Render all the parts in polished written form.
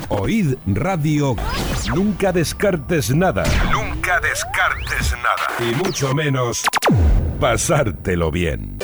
Oíd Radio. Nunca descartes nada. Nunca descartes nada. Y mucho menos pasártelo bien.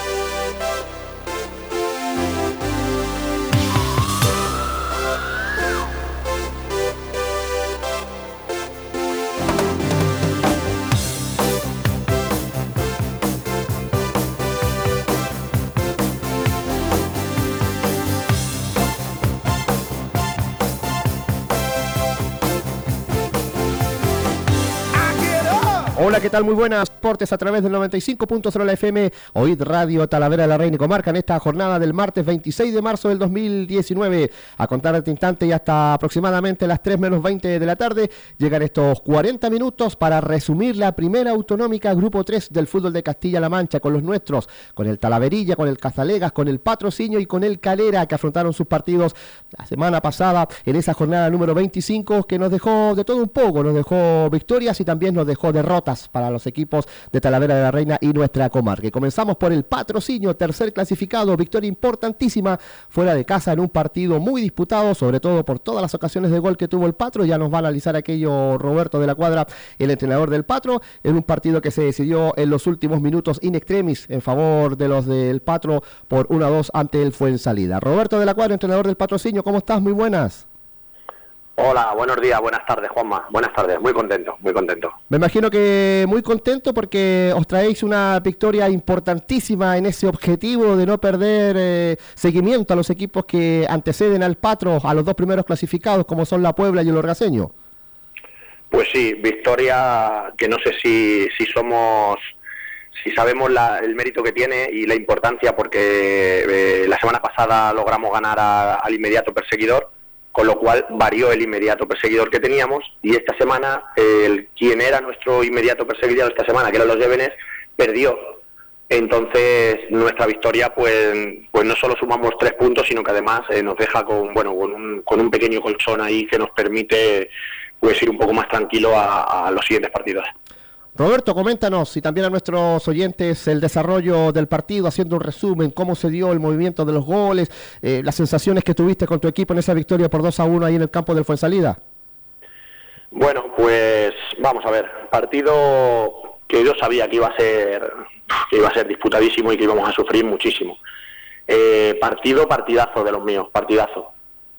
Hola, ¿qué tal? Muy buenas. Deportes a través del 95.0 la FM, Oíd Radio Talavera de la Reina y Comarca en esta jornada del martes 26 de marzo del 2019. A contar este instante y hasta aproximadamente las 3 menos 20 de la tarde llegan estos 40 minutos para resumir la primera autonómica Grupo 3 del fútbol de Castilla-La Mancha con los nuestros, con el Talaverilla, con el Cazalegas, con el Patrocinio y con el Calera, que afrontaron sus partidos la semana pasada en esa jornada número 25 que nos dejó de todo un poco, nos dejó victorias y también nos dejó derrotas para los equipos de Talavera de la Reina y nuestra comarca. Y comenzamos por el Patrocinio, tercer clasificado, victoria importantísima fuera de casa en un partido muy disputado, sobre todo por todas las ocasiones de gol que tuvo el Patro. Ya nos va a analizar aquello Roberto de la Cuadra, el entrenador del Patro, en un partido que se decidió en los últimos minutos in extremis en favor de los del Patro por 1-2 ante el Fuensalida. Roberto de la Cuadra, entrenador del Patrocinio, ¿cómo estás? Muy buenas. Hola, buenos días, buenas tardes, Juanma. Buenas tardes, muy contento, muy contento. Me imagino que muy contento porque os traéis una victoria importantísima en ese objetivo de no perder seguimiento a los equipos que anteceden al Patro, a los dos primeros clasificados, como son la Puebla y el Orgaseño. Pues sí, victoria que no sé si sabemos el mérito que tiene y la importancia, porque la semana pasada logramos ganar al inmediato perseguidor, con lo cual varió el inmediato perseguidor que teníamos, y esta semana quien era nuestro inmediato perseguidor esta semana, que eran los Llévenes, perdió. Entonces nuestra victoria pues no solo sumamos 3 puntos, sino que además nos deja con un pequeño colchón ahí que nos permite pues ir un poco más tranquilo a los siguientes partidos. Roberto, coméntanos y también a nuestros oyentes el desarrollo del partido, haciendo un resumen, cómo se dio el movimiento de los goles, las sensaciones que tuviste con tu equipo en esa victoria por 2-1 ahí en el campo del Fuensalida. Bueno, pues vamos a ver, partido que yo sabía que iba a ser disputadísimo y que íbamos a sufrir muchísimo. Partidazo de los míos, partidazo.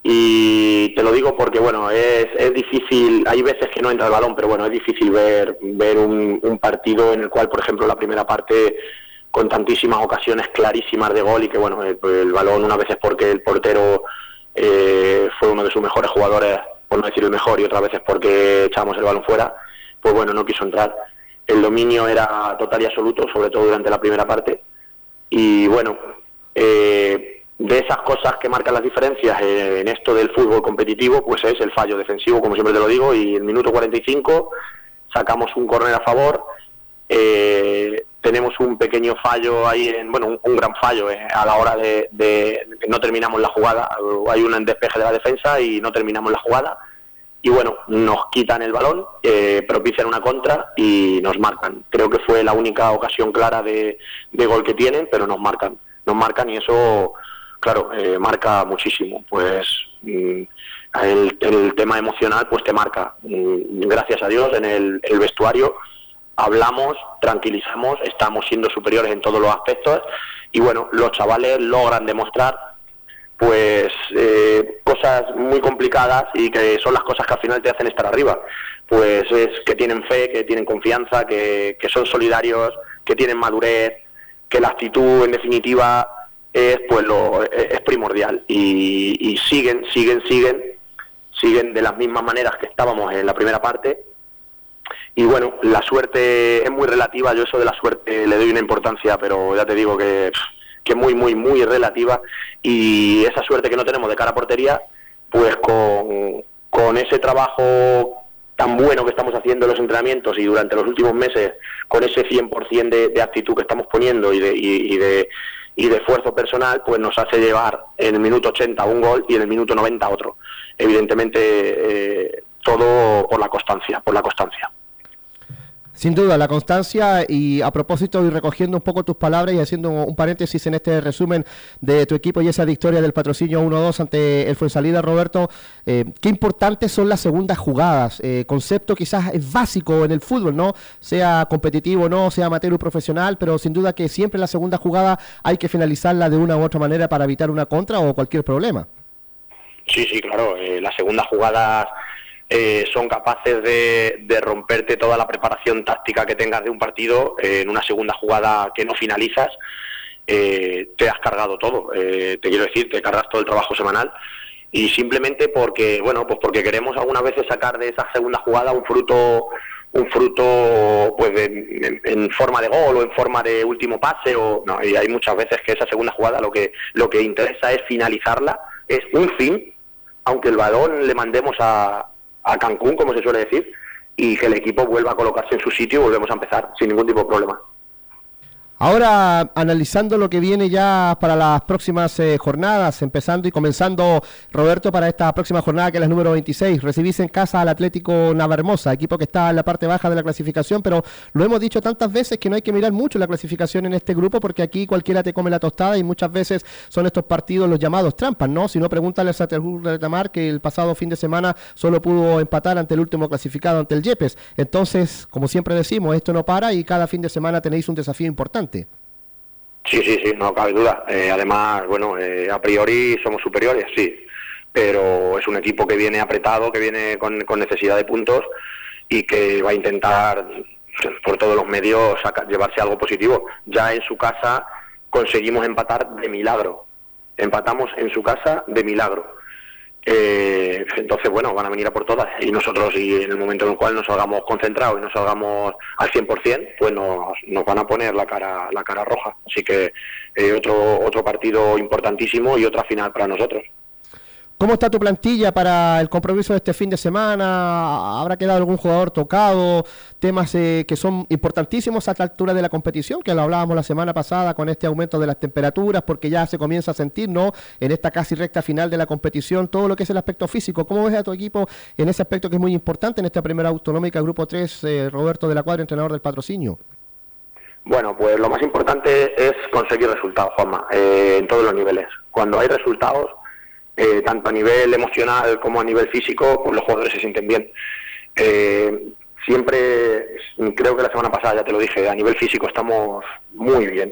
Y te lo digo porque bueno, es difícil, hay veces que no entra el balón, pero bueno, es difícil ver un partido en el cual, por ejemplo, la primera parte con tantísimas ocasiones clarísimas de gol y que bueno, el balón unas veces porque el portero fue uno de sus mejores jugadores, por no decir el mejor, y otras veces porque echábamos el balón fuera, pues bueno, no quiso entrar. El dominio era total y absoluto, sobre todo durante la primera parte, y bueno, de esas cosas que marcan las diferencias en esto del fútbol competitivo, pues es el fallo defensivo, como siempre te lo digo, y en el minuto 45 sacamos un córner a favor, tenemos un pequeño fallo ahí, un gran fallo a la hora de no terminamos la jugada, hay un despeje de la defensa y no terminamos la jugada, y bueno, nos quitan el balón, propician una contra y nos marcan. Creo que fue la única ocasión clara de gol que tienen, pero nos marcan y eso... Claro, marca muchísimo, pues el tema emocional pues te marca. Gracias a Dios en el vestuario hablamos, tranquilizamos, estamos siendo superiores en todos los aspectos y bueno, los chavales logran demostrar pues cosas muy complicadas y que son las cosas que al final te hacen estar arriba. Pues es que tienen fe, que tienen confianza, que son solidarios, que tienen madurez, que la actitud en definitiva es primordial y siguen de las mismas maneras que estábamos en la primera parte. Y bueno, la suerte es muy relativa, yo eso de la suerte le doy una importancia, pero ya te digo que muy, muy, muy relativa, y esa suerte que no tenemos de cara a portería, pues con ese trabajo tan bueno que estamos haciendo en los entrenamientos y durante los últimos meses, con ese 100% de actitud que estamos poniendo y de esfuerzo personal, pues nos hace llevar en el minuto 80 un gol y en el minuto 90 otro. Evidentemente todo por la constancia. Sin duda, la constancia. Y a propósito, y recogiendo un poco tus palabras y haciendo un paréntesis en este resumen de tu equipo y esa victoria del Patrocinio 1-2 ante el Fuensalida, Roberto, qué importantes son las segundas jugadas. Concepto quizás es básico en el fútbol, ¿no? Sea competitivo o no, sea amateur o profesional, pero sin duda que siempre la segunda jugada hay que finalizarla de una u otra manera para evitar una contra o cualquier problema. Sí, claro. Las segundas jugadas son capaces de romperte toda la preparación táctica que tengas de un partido. En una segunda jugada que no finalizas, te has cargado todo. Te quiero decir, te cargas todo el trabajo semanal, y simplemente porque, bueno, pues porque queremos algunas veces sacar de esa segunda jugada un fruto pues en forma de gol o en forma de último pase, o no. Y hay muchas veces que esa segunda jugada lo que interesa es finalizarla, es un fin, aunque el balón le mandemos a Cancún, como se suele decir, y que el equipo vuelva a colocarse en su sitio y volvemos a empezar sin ningún tipo de problema. Ahora, analizando lo que viene ya para las próximas jornadas, empezando y comenzando, Roberto, para esta próxima jornada, que es la número 26, recibís en casa al Atlético Navahermosa, equipo que está en la parte baja de la clasificación, pero lo hemos dicho tantas veces que no hay que mirar mucho la clasificación en este grupo, porque aquí cualquiera te come la tostada y muchas veces son estos partidos los llamados trampas, ¿no? Si no, pregúntale a Saterjur de Tamar, que el pasado fin de semana solo pudo empatar ante el último clasificado, ante el Yepes. Entonces, como siempre decimos, esto no para y cada fin de semana tenéis un desafío importante. Sí, no cabe duda. Además, bueno, a priori somos superiores, sí, pero es un equipo que viene apretado, que viene con necesidad de puntos y que va a intentar por todos los medios llevarse algo positivo. Ya en su casa conseguimos empatar de milagro. Empatamos en su casa de milagro. Entonces, bueno, van a venir a por todas, y nosotros, y en el momento en el cual nos salgamos concentrados y nos salgamos al 100%, pues nos van a poner la cara roja. Así que otro partido importantísimo y otra final para nosotros. ¿Cómo está tu plantilla para el compromiso de este fin de semana? ¿Habrá quedado algún jugador tocado? Temas que son importantísimos a esta altura de la competición, que lo hablábamos la semana pasada con este aumento de las temperaturas, porque ya se comienza a sentir, ¿no?, en esta casi recta final de la competición, todo lo que es el aspecto físico. ¿Cómo ves a tu equipo en ese aspecto que es muy importante en esta primera autonómica, Grupo 3, Roberto de la Cuadra, entrenador del Patrocinio? Bueno, pues lo más importante es conseguir resultados, Juanma, en todos los niveles. Cuando hay resultados, tanto a nivel emocional como a nivel físico, pues los jugadores se sienten bien. Siempre, creo que la semana pasada ya te lo dije, a nivel físico estamos muy bien.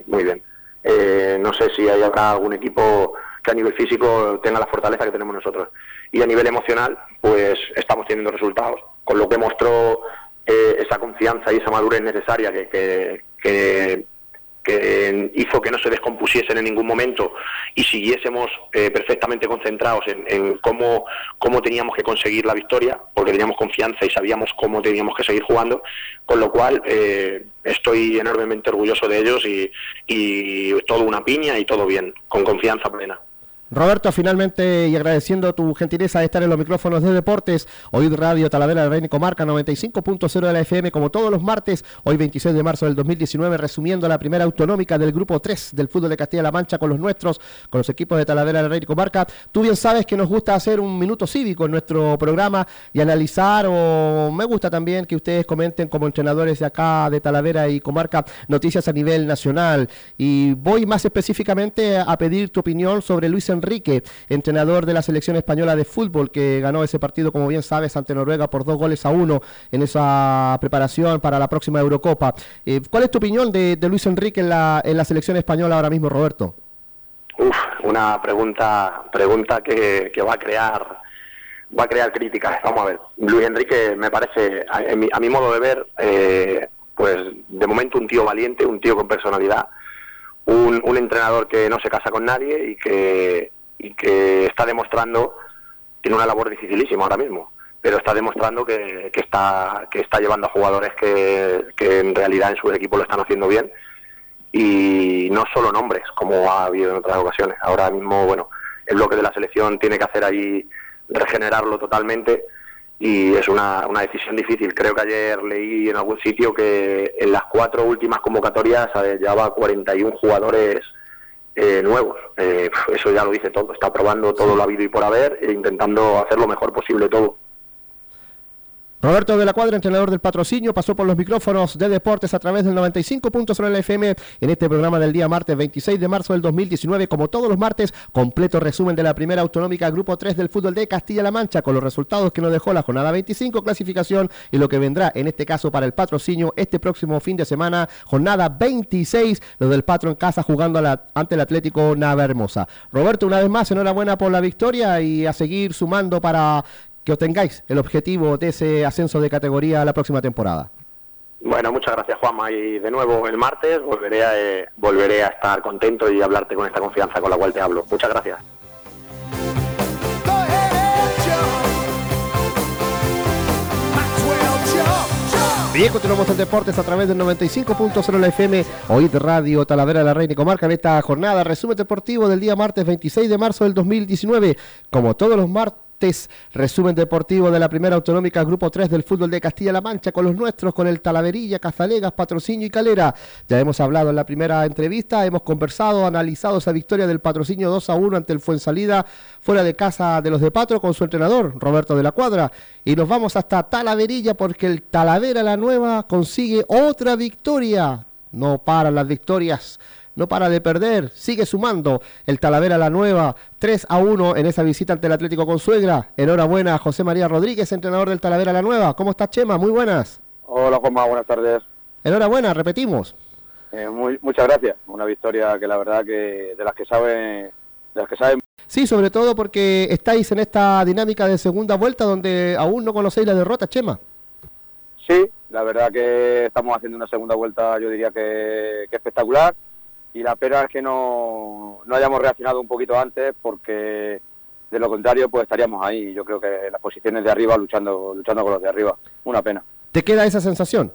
No sé si habrá algún equipo que a nivel físico tenga la fortaleza que tenemos nosotros. Y a nivel emocional, pues estamos teniendo resultados, con lo que mostró esa confianza y esa madurez necesaria que hizo que no se descompusiesen en ningún momento y siguiésemos perfectamente concentrados en cómo teníamos que conseguir la victoria, porque teníamos confianza y sabíamos cómo teníamos que seguir jugando, con lo cual estoy enormemente orgulloso de ellos y todo una piña y todo bien, con confianza plena. Roberto, finalmente, y agradeciendo tu gentileza de estar en los micrófonos de Deportes, hoy Radio Talavera de la Reina y Comarca 95.0 de la FM, como todos los martes, hoy 26 de marzo del 2019, resumiendo la primera autonómica del Grupo 3 del fútbol de Castilla-La Mancha con los nuestros, con los equipos de Talavera de la Reina y Comarca. Tú bien sabes que nos gusta hacer un minuto cívico en nuestro programa y analizar, o me gusta también que ustedes comenten como entrenadores de acá, de Talavera y Comarca, noticias a nivel nacional. Y voy más específicamente a pedir tu opinión sobre Luis Enrique, entrenador de la selección española de fútbol, que ganó ese partido, como bien sabes, ante Noruega por 2-1 en esa preparación para la próxima Eurocopa. ¿Cuál es tu opinión de Luis Enrique en la selección española ahora mismo, Roberto? Una pregunta que va a crear críticas. Vamos a ver, Luis Enrique me parece, a mi modo de ver, pues de momento un tío valiente, un tío con personalidad, un entrenador que no se casa con nadie y que está demostrando, tiene una labor dificilísima ahora mismo, pero está demostrando que está llevando a jugadores que en realidad en sus equipos lo están haciendo bien, y no solo nombres como ha habido en otras ocasiones. Ahora mismo, bueno, el bloque de la selección tiene que hacer ahí, regenerarlo totalmente, y es una decisión difícil. Creo que ayer leí en algún sitio que en las 4 últimas convocatorias llevaba 41 jugadores nuevos. Eso ya lo dice todo. Está probando todo lo habido y por haber e intentando hacer lo mejor posible todo. Roberto de la Cuadra, entrenador del Patrocinio, pasó por los micrófonos de Deportes a través del 95.0 FM en este programa del día martes 26 de marzo del 2019. Como todos los martes, completo resumen de la primera autonómica Grupo 3 del fútbol de Castilla-La Mancha, con los resultados que nos dejó la jornada 25, clasificación, y lo que vendrá en este caso para el Patrocinio este próximo fin de semana, jornada 26, los del Patro en casa jugando ante el Atlético Navahermosa. Roberto, una vez más, enhorabuena por la victoria y a seguir sumando para que obtengáis el objetivo de ese ascenso de categoría la próxima temporada. Bueno, muchas gracias, Juanma, y de nuevo el martes volveré a estar contento y hablarte con esta confianza con la cual te hablo. Muchas gracias. Bien, continuamos en Deportes a través del 95.0 la FM, Oíd Radio Talavera de la Reina y Comarca en esta jornada, resumen deportivo del día martes 26 de marzo del 2019, como todos los martes, resumen deportivo de la primera autonómica Grupo 3 del fútbol de Castilla-La Mancha, con los nuestros, con el Talaverilla, Cazalegas, Patrocinio y Calera. Ya hemos hablado en la primera entrevista, hemos conversado, analizado esa victoria del Patrocinio 2-1 ante el Fuensalida, fuera de casa de los de Patro, con su entrenador, Roberto de la Cuadra. Y nos vamos hasta Talaverilla porque el Talavera la Nueva consigue otra victoria. No paran las victorias, no para de perder, sigue sumando el Talavera la Nueva, 3-1 en esa visita ante el Atlético Consuegra. Enhorabuena a José María Rodríguez, entrenador del Talavera la Nueva. ¿Cómo estás, Chema? Muy buenas. Hola, Juanma, buenas tardes. Enhorabuena, repetimos. Muchas gracias. Una victoria que la verdad que de las que saben. Sí, sobre todo porque estáis en esta dinámica de segunda vuelta donde aún no conocéis la derrota, Chema. Sí, la verdad que estamos haciendo una segunda vuelta, yo diría que espectacular. Y la pena es que no hayamos reaccionado un poquito antes, porque de lo contrario pues estaríamos ahí. Yo creo que en las posiciones de arriba luchando con los de arriba. Una pena. ¿Te queda esa sensación?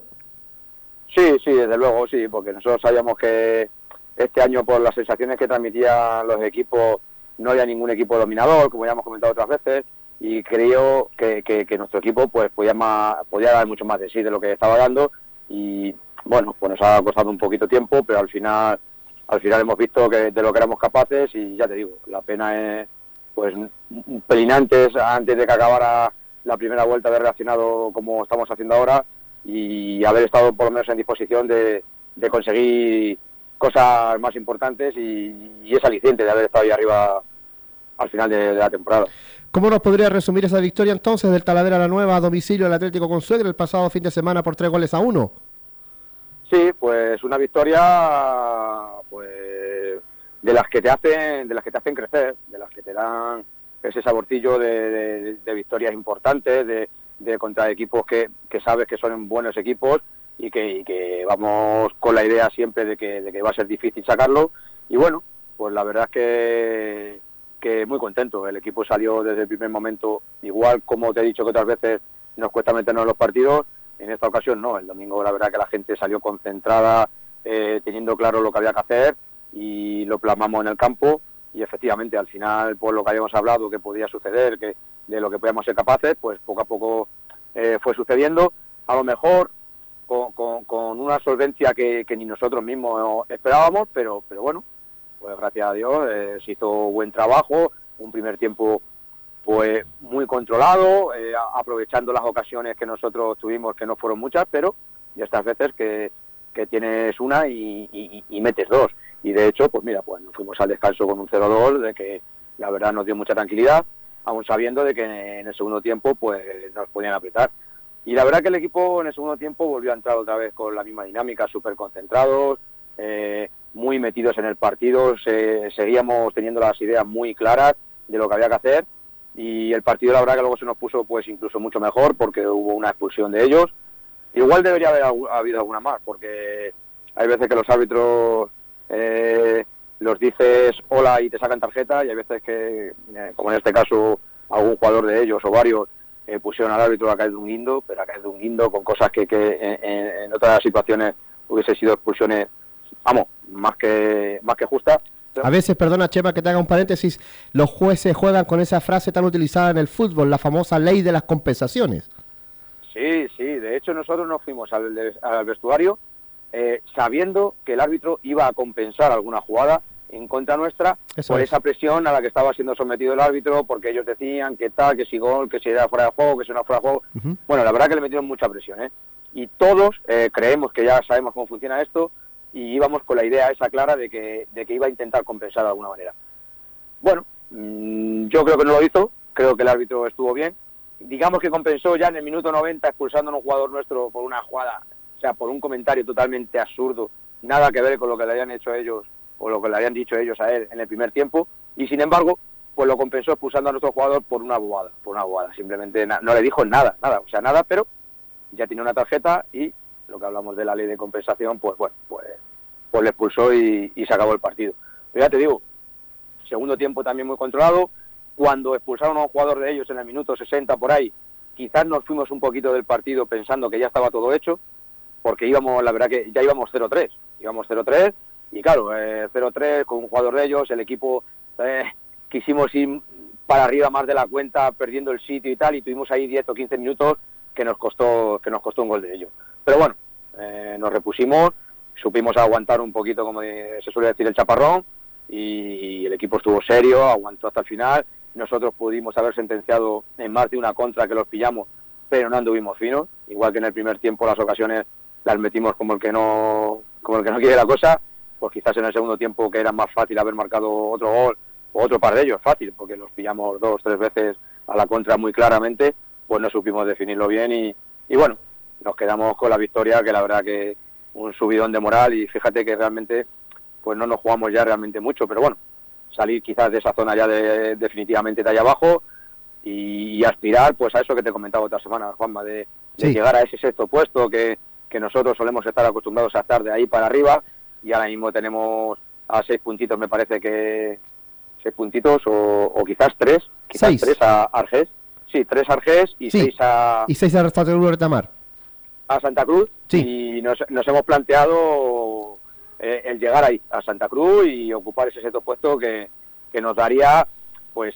Sí, desde luego, sí, porque nosotros sabíamos que este año, por las sensaciones que transmitían los equipos, no había ningún equipo dominador, como ya hemos comentado otras veces, y creo que nuestro equipo pues podía dar mucho más de sí de lo que estaba dando. Y bueno, pues nos ha costado un poquito tiempo, pero al final hemos visto que de lo que éramos capaces. Y ya te digo, la pena es pues un pelín antes de que acabara la primera vuelta, haber reaccionado como estamos haciendo ahora y haber estado por lo menos en disposición de conseguir cosas más importantes y ese aliciente de haber estado ahí arriba al final de la temporada. ¿Cómo nos podría resumir esa victoria entonces del Talavera la Nueva a domicilio del Atlético Consuegra el pasado fin de semana por 3-1? Sí, pues una victoria pues de las que te hacen crecer, de las que te dan ese saborcillo de victorias importantes, de contra equipos que sabes que son buenos equipos y que vamos con la idea siempre de que va a ser difícil sacarlo. Y bueno, pues la verdad es que muy contento. El equipo salió desde el primer momento, igual como te he dicho que otras veces nos cuesta meternos en los partidos. En esta ocasión no, el domingo la verdad que la gente salió concentrada, teniendo claro lo que había que hacer, y lo plasmamos en el campo. Y efectivamente, al final, por lo que habíamos hablado que podía suceder, que de lo que podíamos ser capaces, pues poco a poco fue sucediendo. A lo mejor con una solvencia que ni nosotros mismos esperábamos, pero bueno, pues gracias a Dios se hizo buen trabajo, un primer tiempo pues muy controlado, aprovechando las ocasiones que nosotros tuvimos, que no fueron muchas, pero de estas veces que tienes una y metes dos. Y de hecho, pues mira, pues nos fuimos al descanso con un 0-2, de que la verdad nos dio mucha tranquilidad, aún sabiendo de que en el segundo tiempo pues nos podían apretar. Y la verdad que el equipo en el segundo tiempo volvió a entrar otra vez con la misma dinámica, súper concentrados, muy metidos en el partido, seguíamos teniendo las ideas muy claras de lo que había que hacer. Y el partido la verdad que luego se nos puso pues incluso mucho mejor, porque hubo una expulsión de ellos. Igual debería haber habido alguna más, porque hay veces que los árbitros los dices hola y te sacan tarjeta, y hay veces que, como en este caso, algún jugador de ellos o varios pusieron al árbitro a caer de un guindo, pero a caer de un guindo con cosas que en otras situaciones hubiese sido expulsiones, vamos, más que justas. A veces, perdona Chema que te haga un paréntesis, los jueces juegan con esa frase tan utilizada en el fútbol, la famosa ley de las compensaciones. Sí, de hecho nosotros nos fuimos al vestuario sabiendo que el árbitro iba a compensar alguna jugada, en contra nuestra, Eso por es. esa presión a la que estaba siendo sometido el árbitro, porque ellos decían que tal, que si gol, que si era fuera de juego, que si no fuera de juego. Ujú. Bueno, la verdad que le metieron mucha presión, ¿eh? Y todos creemos que ya sabemos cómo funciona esto y íbamos con la idea esa clara de que iba a intentar compensar de alguna manera. Bueno, yo creo que no lo hizo, creo que el árbitro estuvo bien. Digamos que compensó ya en el minuto 90 expulsando a un jugador nuestro por una jugada, o sea, por un comentario totalmente absurdo, nada que ver con lo que le habían hecho ellos o lo que le habían dicho ellos a él en el primer tiempo, y sin embargo, pues lo compensó expulsando a nuestro jugador por una bobada, simplemente no le dijo nada, pero ya tiene una tarjeta y lo que hablamos de la ley de compensación, pues bueno, pues le expulsó y se acabó el partido. Pero ya te digo, segundo tiempo también muy controlado. Cuando expulsaron a un jugador de ellos en el minuto 60 por ahí, quizás nos fuimos un poquito del partido pensando que ya estaba todo hecho, porque la verdad que ya íbamos 0-3, y claro, 0-3 con un jugador de ellos, el equipo quisimos ir para arriba más de la cuenta, perdiendo el sitio y tal, y tuvimos ahí 10 o 15 minutos que nos costó un gol de ellos. Pero bueno, nos repusimos, supimos aguantar un poquito, como se suele decir, el chaparrón, y el equipo estuvo serio, aguantó hasta el final. Nosotros pudimos haber sentenciado en más de una contra que los pillamos, pero no anduvimos finos, igual que en el primer tiempo las ocasiones las metimos como el que no quiere la cosa, pues quizás en el segundo tiempo, que era más fácil haber marcado otro gol o otro par de ellos, fácil, porque los pillamos 2-3 veces a la contra muy claramente, pues no supimos definirlo bien y bueno, nos quedamos con la victoria, que la verdad que un subidón de moral, y fíjate que realmente pues no nos jugamos ya realmente mucho, pero bueno, salir quizás de esa zona ya definitivamente de allá abajo y aspirar pues a eso que te comentaba otra semana, Juanma, de Sí. llegar a ese sexto puesto que nosotros solemos estar acostumbrados a estar de ahí para arriba, y ahora mismo tenemos a 6 puntitos, me parece que 6 puntitos o quizás 3 Seis. a Argés, sí, 3 a Argés y Sí. 6 a Y 6 de Restaurante de Retamar. Santa Cruz, Sí. y nos hemos planteado el llegar ahí, a Santa Cruz, y ocupar ese sexto puesto que nos daría pues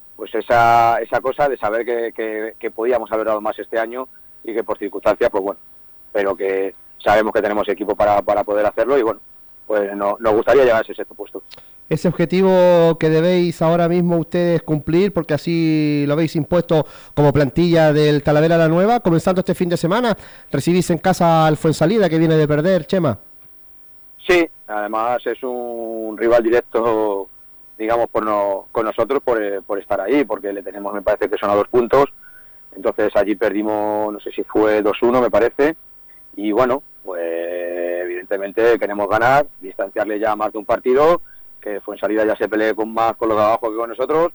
esa cosa de saber que podíamos haber dado más este año, y que por circunstancias, pues bueno, pero que sabemos que tenemos equipo para poder hacerlo, y bueno, pues nos gustaría llegar a ese sexto puesto. Ese objetivo que debéis ahora mismo ustedes cumplir, porque así lo habéis impuesto como plantilla del Talavera la Nueva, comenzando este fin de semana, recibís en casa al Fuensalida, que viene de perder, Chema. Sí, además es un rival directo, digamos, con nosotros por estar ahí, porque le tenemos, me parece que son a 2 puntos, entonces allí perdimos, no sé si fue 2-1, me parece, y bueno, pues evidentemente queremos ganar, distanciarle ya más de un partido, que Fuensalida ya se pelee más con los de abajo que con nosotros,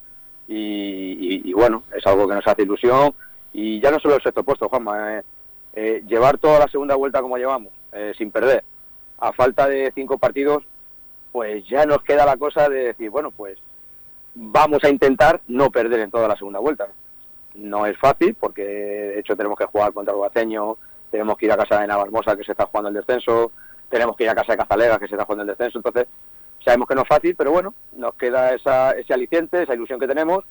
y bueno, es algo que nos hace ilusión, y ya no solo el sexto puesto, Juanma, llevar toda la segunda vuelta como llevamos, sin perder, a falta de 5 partidos, pues ya nos queda la cosa de decir, bueno, pues vamos a intentar no perder en toda la segunda vuelta. No es fácil, porque de hecho tenemos que jugar contra el Ubaceño, tenemos que ir a casa de Navalmosa, que se está jugando el descenso, tenemos que ir a casa de Cazalega, que se está jugando el descenso, entonces sabemos que no es fácil, pero bueno, nos queda ese aliciente, esa ilusión que tenemos,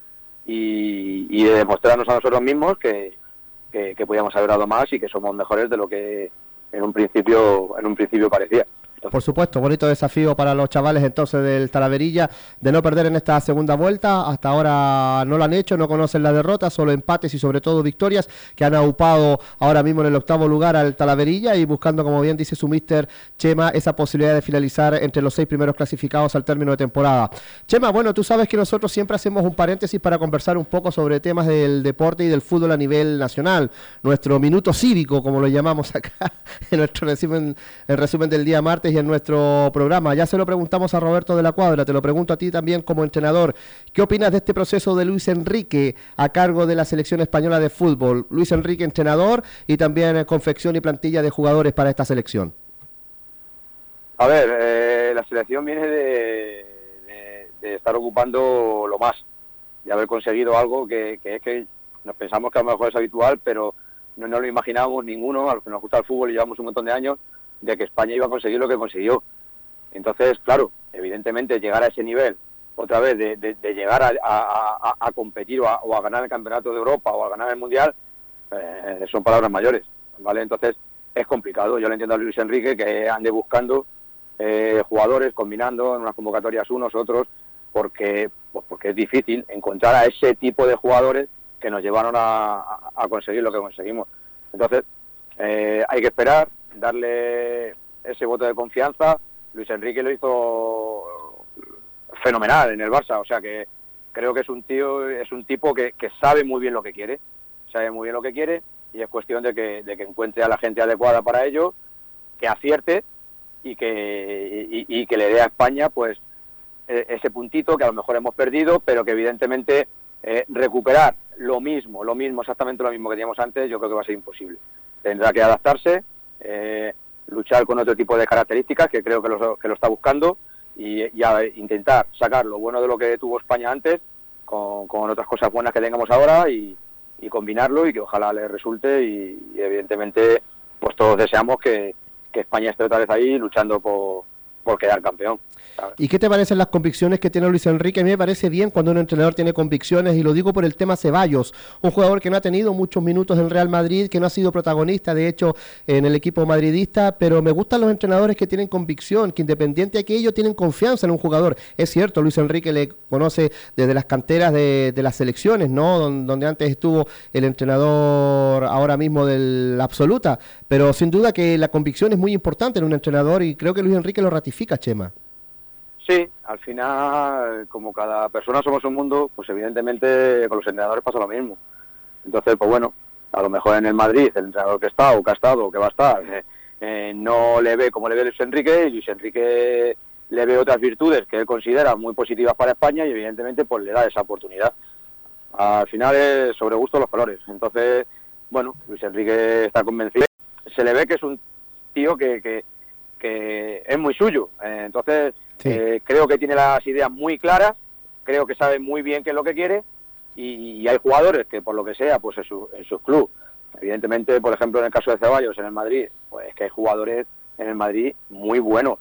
y de demostrarnos a nosotros mismos que podíamos haber dado más y que somos mejores de lo que en un principio parecía. Por supuesto, bonito desafío para los chavales entonces del Talaverilla de no perder en esta segunda vuelta. Hasta ahora no lo han hecho, no conocen la derrota, solo empates y sobre todo victorias, que han aupado ahora mismo en el 8º lugar al Talaverilla, y buscando, como bien dice su míster Chema, esa posibilidad de finalizar entre los 6 primeros clasificados al término de temporada. Chema, bueno, tú sabes que nosotros siempre hacemos un paréntesis para conversar un poco sobre temas del deporte y del fútbol a nivel nacional. Nuestro minuto cívico, como lo llamamos acá en nuestro resumen del día martes y en nuestro programa. Ya se lo preguntamos a Roberto de la Cuadra, te lo pregunto a ti también como entrenador. ¿Qué opinas de este proceso de Luis Enrique a cargo de la selección española de fútbol? Luis Enrique, entrenador, y también confección y plantilla de jugadores para esta selección. A ver, la selección viene de estar ocupando lo más, de haber conseguido algo que es que nos pensamos que a lo mejor es habitual, pero no lo imaginábamos ninguno, a los que nos gusta el fútbol y llevamos un montón de años, de que España iba a conseguir lo que consiguió. Entonces, claro, evidentemente llegar a ese nivel, otra vez, de llegar a competir o a ganar el Campeonato de Europa o a ganar el Mundial, son palabras mayores, ¿vale? Entonces, es complicado. Yo le entiendo a Luis Enrique que ande buscando jugadores combinando en unas convocatorias unos, otros, porque es difícil encontrar a ese tipo de jugadores que nos llevaron a conseguir lo que conseguimos. Entonces, hay que esperar, darle ese voto de confianza. Luis Enrique lo hizo fenomenal en el Barça, o sea que creo que es un tipo que sabe muy bien lo que quiere, y es cuestión de que encuentre a la gente adecuada para ello, que acierte y que le dé a España pues ese puntito que a lo mejor hemos perdido, pero que evidentemente recuperar exactamente lo mismo que teníamos antes, yo creo que va a ser imposible. Tendrá que adaptarse, luchar con otro tipo de características, que creo que lo está buscando, y a intentar sacar lo bueno de lo que tuvo España antes con otras cosas buenas que tengamos ahora y combinarlo, y que ojalá le resulte, y evidentemente pues todos deseamos que España esté otra vez ahí luchando por quedar campeón, ¿sabes? ¿Y qué te parecen las convicciones que tiene Luis Enrique? A mí me parece bien cuando un entrenador tiene convicciones, y lo digo por el tema Ceballos, un jugador que no ha tenido muchos minutos en Real Madrid, que no ha sido protagonista, de hecho, en el equipo madridista, pero me gustan los entrenadores que tienen convicción, que independiente de que ellos tienen confianza en un jugador. Es cierto, Luis Enrique le conoce desde las canteras de las selecciones, ¿no? Donde antes estuvo el entrenador ahora mismo del Absoluta, pero sin duda que la convicción es muy importante en un entrenador, y creo que Luis Enrique lo ratifica, Chema. Sí, al final, como cada persona somos un mundo, pues evidentemente con los entrenadores pasa lo mismo. Entonces, pues bueno, a lo mejor en el Madrid, el entrenador que está, o que ha estado, o que va a estar, no le ve como le ve Luis Enrique, y Luis Enrique le ve otras virtudes que él considera muy positivas para España, y evidentemente pues le da esa oportunidad. Al final es sobre gusto los colores. Entonces, bueno, Luis Enrique está convencido. Se le ve que es un tío que es muy suyo. Entonces, sí, creo que tiene las ideas muy claras, creo que sabe muy bien qué es lo que quiere, y hay jugadores que por lo que sea, pues en su club, evidentemente, por ejemplo, en el caso de Ceballos en el Madrid, pues que hay jugadores en el Madrid muy buenos.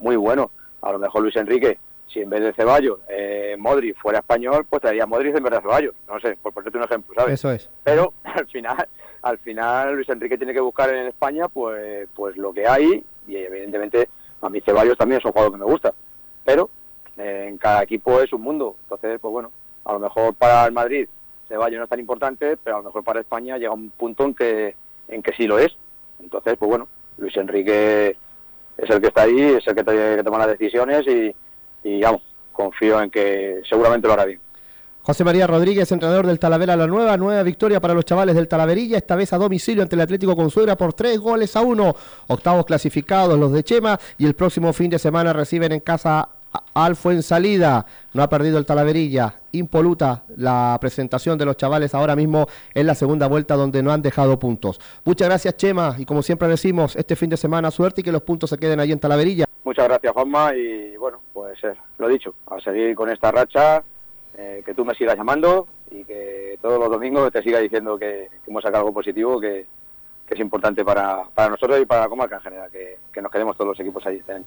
A lo mejor Luis Enrique, si en vez de Ceballos Modric fuera español, pues traería Modric en vez de Ceballos, no sé, por ponerte un ejemplo, ¿sabes? Eso es. Pero al final Luis Enrique tiene que buscar en España pues lo que hay, y evidentemente a mí Ceballos también es un jugador que me gusta, pero en cada equipo es un mundo. Entonces, pues bueno, a lo mejor para el Madrid Ceballos no es tan importante, pero a lo mejor para España llega un punto en que sí lo es. Entonces, pues bueno, Luis Enrique es el que está ahí, es el que toma las decisiones, y vamos, confío en que seguramente lo hará bien. José María Rodríguez, entrenador del Talavera, la nueva victoria para los chavales del Talaverilla, esta vez a domicilio ante el Atlético Consuegra por 3-1. Octavos clasificados los de Chema, y el próximo fin de semana reciben en casa al Fuensalida. No ha perdido el Talaverilla, impoluta la presentación de los chavales ahora mismo en la segunda vuelta, donde no han dejado puntos. Muchas gracias, Chema, y como siempre decimos, este fin de semana suerte y que los puntos se queden allí en Talaverilla. Muchas gracias, Juanma, y bueno, pues lo dicho, a seguir con esta racha, que tú me sigas llamando, y que todos los domingos te siga diciendo que hemos sacado algo positivo, que es importante para nosotros y para la comarca en general, que nos quedemos todos los equipos allí este año.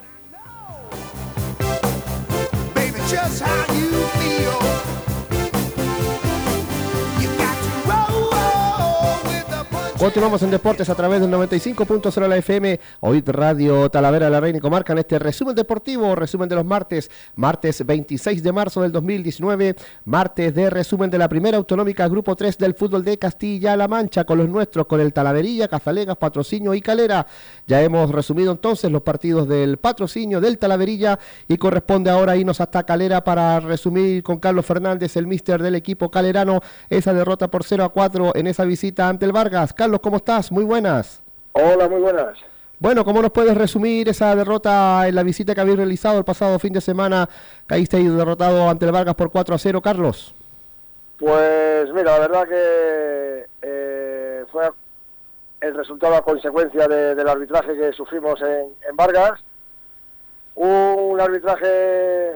Just how you feel. You got to roll with the punch. Continuamos en Deportes a través del 95.0 de la FM, hoy Radio Talavera de la Reina y Comarca, en este resumen deportivo, resumen de los martes 26 de marzo del 2019, martes de resumen de la primera autonómica Grupo 3 del fútbol de Castilla-La Mancha, con los nuestros, con el Talaverilla, Cazalegas, Patrocinio y Calera. Ya hemos resumido entonces los partidos del Patrocinio, del Talaverilla, y corresponde ahora irnos hasta Calera para resumir con Carlos Fernández, el míster del equipo calerano, esa derrota por 0-4 en esa visita ante el Vargas. Carlos, ¿cómo estás? Muy buenas. Hola, muy buenas. Bueno, ¿cómo nos puedes resumir esa derrota en la visita que habéis realizado el pasado fin de semana? Caísteis derrotado ante el Vargas por 4-0, Carlos. Pues mira, la verdad que fue el resultado a consecuencia del arbitraje que sufrimos en Vargas. Un arbitraje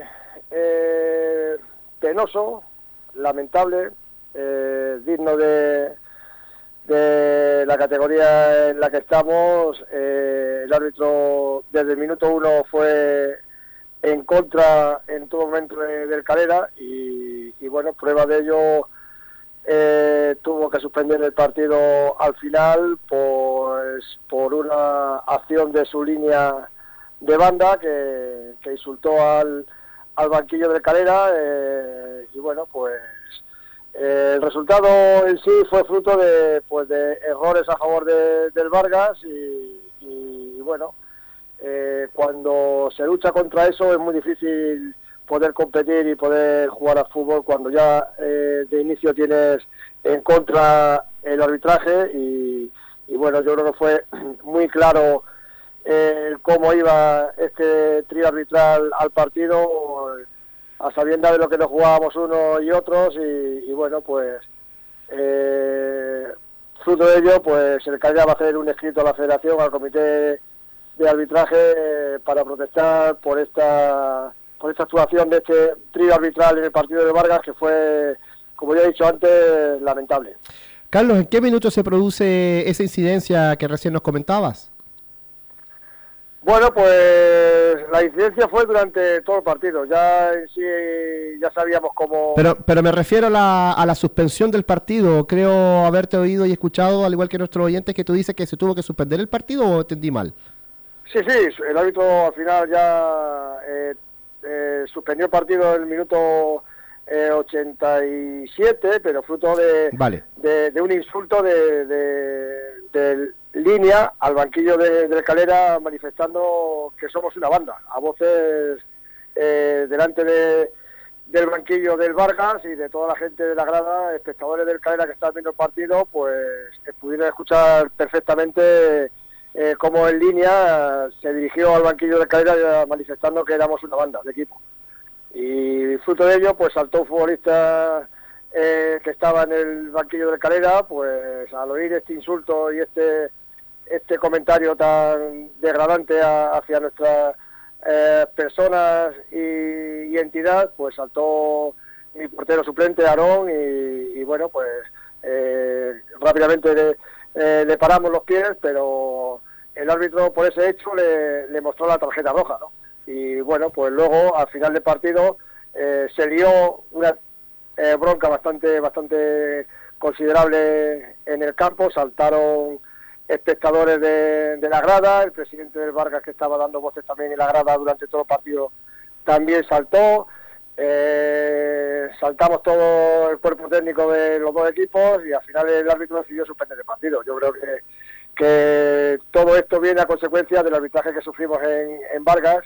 penoso, lamentable, digno de la categoría en la que estamos. El árbitro desde el minuto 1 fue en contra en todo momento del Calera, y bueno, prueba de ello, tuvo que suspender el partido al final por una acción de su línea de banda que insultó al banquillo del Calera, y bueno, pues el resultado en sí fue fruto de errores a favor del Vargas y bueno, cuando se lucha contra eso es muy difícil poder competir y poder jugar al fútbol cuando ya de inicio tienes en contra el arbitraje y bueno, yo creo que fue muy claro cómo iba este trío arbitral al partido, a sabiendas de lo que nos jugábamos unos y otros y bueno, pues fruto de ello, pues el Calera va a hacer un escrito a la Federación, al Comité de Arbitraje, para protestar por esta actuación de este trío arbitral en el partido de Vargas, que fue, como ya he dicho antes, lamentable. Carlos, ¿en qué minuto se produce esa incidencia que recién nos comentabas? Bueno, pues la incidencia fue durante todo el partido. Ya en sí ya sabíamos cómo... Pero me refiero a la suspensión del partido. Creo haberte oído y escuchado, al igual que nuestros oyentes, que tú dices que se tuvo que suspender el partido, ¿o entendí mal? Sí, el árbitro al final ya suspendió el partido en el minuto 87, pero fruto de un insulto de línea al banquillo del Calera, manifestando que somos una banda, a voces delante del banquillo del Vargas y de toda la gente de la grada, espectadores del Calera que estaban viendo el partido, pues pudieron escuchar perfectamente cómo en línea se dirigió al banquillo del Calera manifestando que éramos una banda de equipo. Y fruto de ello, pues saltó un futbolista que estaba en el banquillo del Calera, pues al oír este insulto y este comentario tan degradante hacia nuestras personas y entidad, pues saltó mi portero suplente, Aarón, y bueno, pues rápidamente le paramos los pies, pero el árbitro por ese hecho le mostró la tarjeta roja, ¿no? Y bueno, pues luego al final del partido se lió una bronca bastante considerable en el campo. Saltaron espectadores de la grada, el presidente del Vargas, que estaba dando voces también en la grada durante todo el partido, también saltó. Saltamos todo el cuerpo técnico de los dos equipos y al final el árbitro decidió suspender el partido. Yo creo que todo esto viene a consecuencia del arbitraje que sufrimos en Vargas,